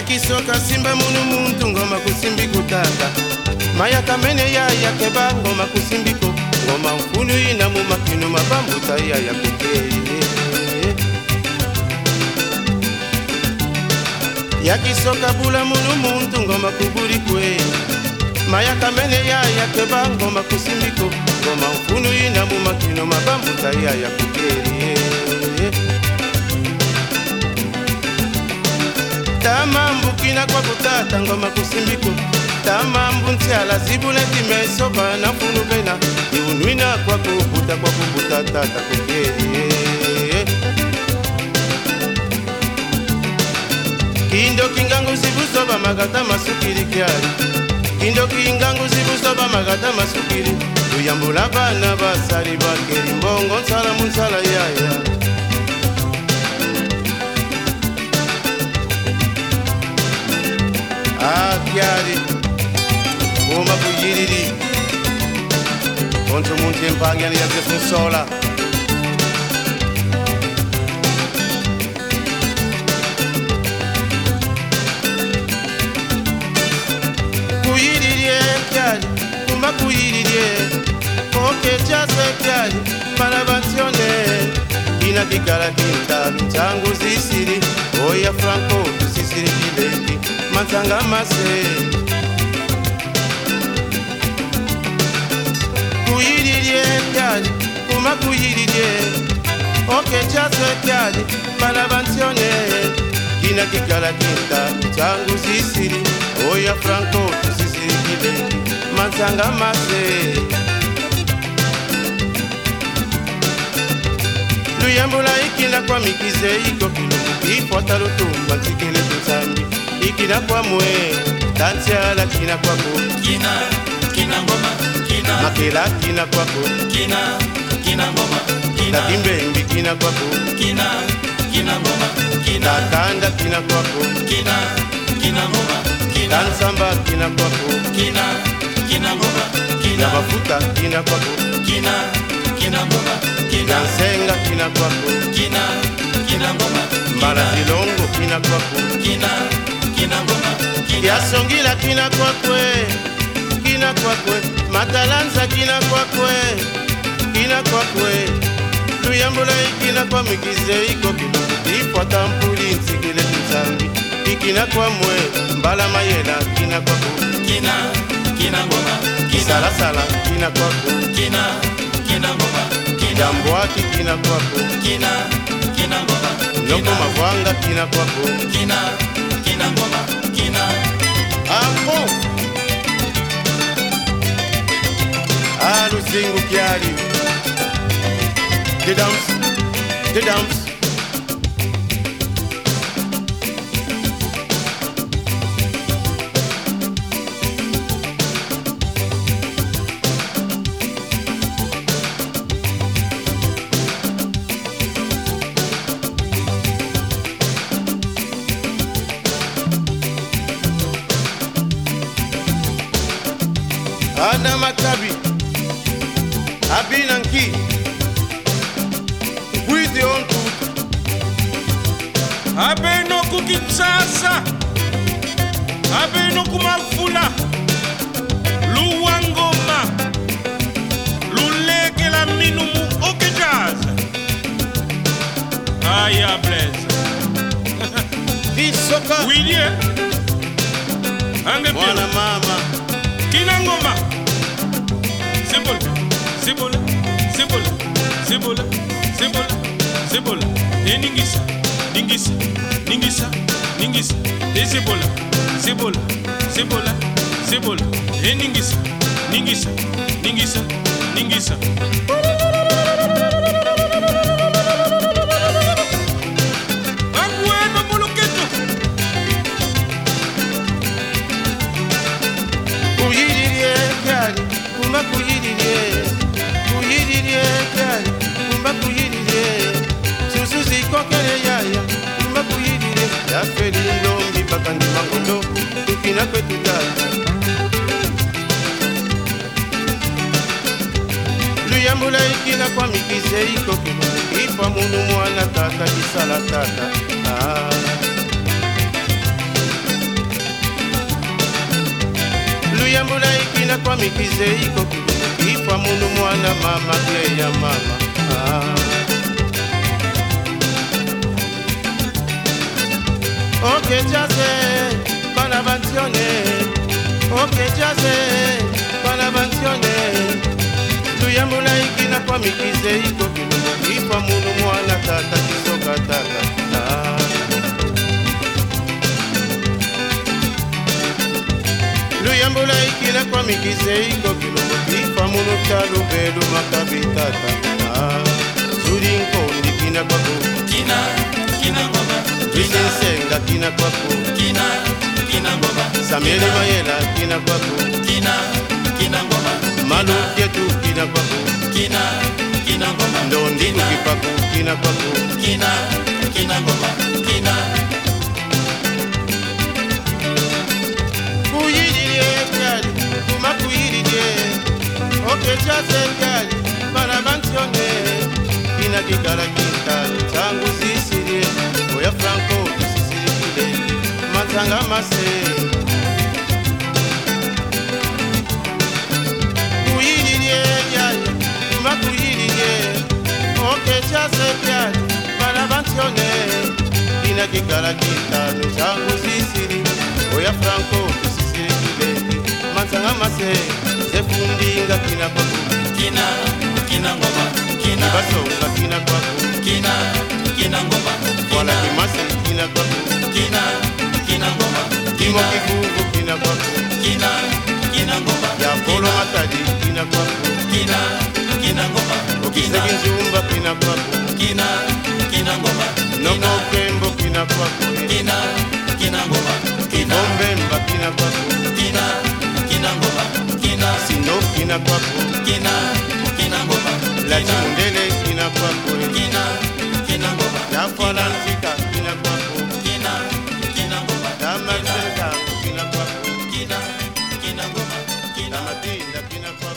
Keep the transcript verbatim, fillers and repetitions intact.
Yakisoka simba munu muntu ngoma kusimbi kutata Maya kamene ya ya keba ngoma kusimbiko Ngoma mfunu ina mumakinu mabambuta ya ya kukei Yakisoka bula munu muntu ngoma kuburi kwe Maya kamene ya ya keba ngoma kusimbiko Ngoma mfunu ina mumakinu mabambuta ya ya kukei Tamambu kina kwa kutata ngoma kusimbiko Tamambu ntiala zibule timesoba na funu bena Iunwina kwa kubuta kwa kubuta tata kukeri Kindo kingangu zibusoba magata masukiri kiari Kindo kingangu zibusoba magata masukiri Uyambula bana basari bakeri mbongo nsala munsala yaya Ah, chiari, come kuyiriri Konto munti empagani ya zefu sola Kuyiriri, chiari, come kuyiriri Oke chase chiari, malabazione Kina kikala kinta, mchangu zisiri Oya franco, tusisiri kibeti Matanga mase Kuyiririe kyali Kuma kuyiririe Oke chaswe kyali Malabantione Kina kikala kinta Changu zisiri Oya franco tusisiri kibeti Matanga mase Luyambula ikina kwa mikize iko kilumu Ipota lutumba tikele tusambi Ikina kwa mwe, tansiala kina kwa ko Kina, kina ngoma, kina Makela kina kwa ko Kina, kina ngoma, kina Takimbembi kina kwa ko Kina, kina ngoma, kina Takanda kina kwa ko Kina, kina ngoma, kina Tansamba kina kwa ko Kina, kina ngoma, kina Yabafuta kina kwa ko Kina, kina ngoma, kina Yansenga kina kwa ko Kina, kina ngoma, Mbala zilongo kina kwa ko Kina, kina ngoma, kina Yasongila kina kwa kwe Kina kwa kwe Matalanza kina kwa kwe Kina kwa kwe Luyambula ikina kwa mikize iko kilumu Ipota mpuli nsikile tuzambi Ikina kwa mwe Mbala mayela kina kwa ko Kina, kina ngoma, kina Sala sala kina kwa ko Kina, kina ngoma, kina Jambuaki kina kwa ko Kina, kina ngoma, Loko mavwanga kina kwa ko Kina, kina ngoma, kina Apo Ah, Lusingu kiari The dumps The dumps Ana makabi Abinanki With the on food Abeno kukinsasa Abeno kumafula Luwangoma Luleke la minumu okejaza Aya blaze Visoka Widye Ange Mwana pio mama Kina ngoma Simple Simple Simple Simple Simple Simple E ningisa Ningisa Ningisa Ningisa E simple Simple Simple Simple E ningisa Ningisa Ningisa Ningisa Abueno muluketo Kuyiririe kyali Kumba kuyiririe Kuyiririe kyali Kumba kuyiririe Susu zikokele yaya Kumba kuyiririe Yafeli ndombi bakandi mangondo Tukina kwetu tata Luyambula ikina kwa mikize iko kilumu Ipa munu mwana tata kisala tata Ah luyambula ikina kwa mikize iko kilumu kifwa mundu mwana mama kle ya mama ah. Oke jaze bana bantione, oke jaze bana bantione, luyambula ikina kwa mikize iko kilumu kifwa mundu mwana tata kisoka tata ah. Luyambula ikina kwa mikize iko kilumu kifwa mundu talubelu makabitata ah. Zulinko ndikina kwa ku kina kina ngoma Visensenga kina kwa ku kina kina ngoma Samuel Mayela kina kwa ku kina kina ngoma Malu Ketu kina kwa ku kina kina ngoma Ndondi kukipaku kina kwa ku kina kina ngoma kina Kuyiriye kali kuma kuyiriye Oke chaze kali bana bantione Kina kikara kikali tangu zisirie Oya Franco tusisirikile Matanga mase Kuyiriye yaya kuma kuyiriye Oke chaze kali bana bantione Kina kikara kikali tangu zisirie Oya Franco tusisirikile Matanga mase Zefundinga kina kwa ku kina kina ngoma kina Basonga kina kwa ku kina kina ngoma Wala kimasi kina kwa ku kina kina ngoma Kimo kifugu kina kwa ku kina kina ngoma Ya polo matadi kina kwa ku kina kina ngoma Okisegi njumba kina kwa ku kina kina ngoma Noko kembo kina kwa ku kina kina ngoma kina Bombemba kina kwa ku kina kina ngoma kina Sino kina kwa ku kina kina ngoma La chimundele kina kwa ku kina kina ngoma Ya fwana nzika kina kwa ku kina kina ngoma Ya marcelka kina kwa ku kina kina ngoma kina Ya matinda kina kwa ku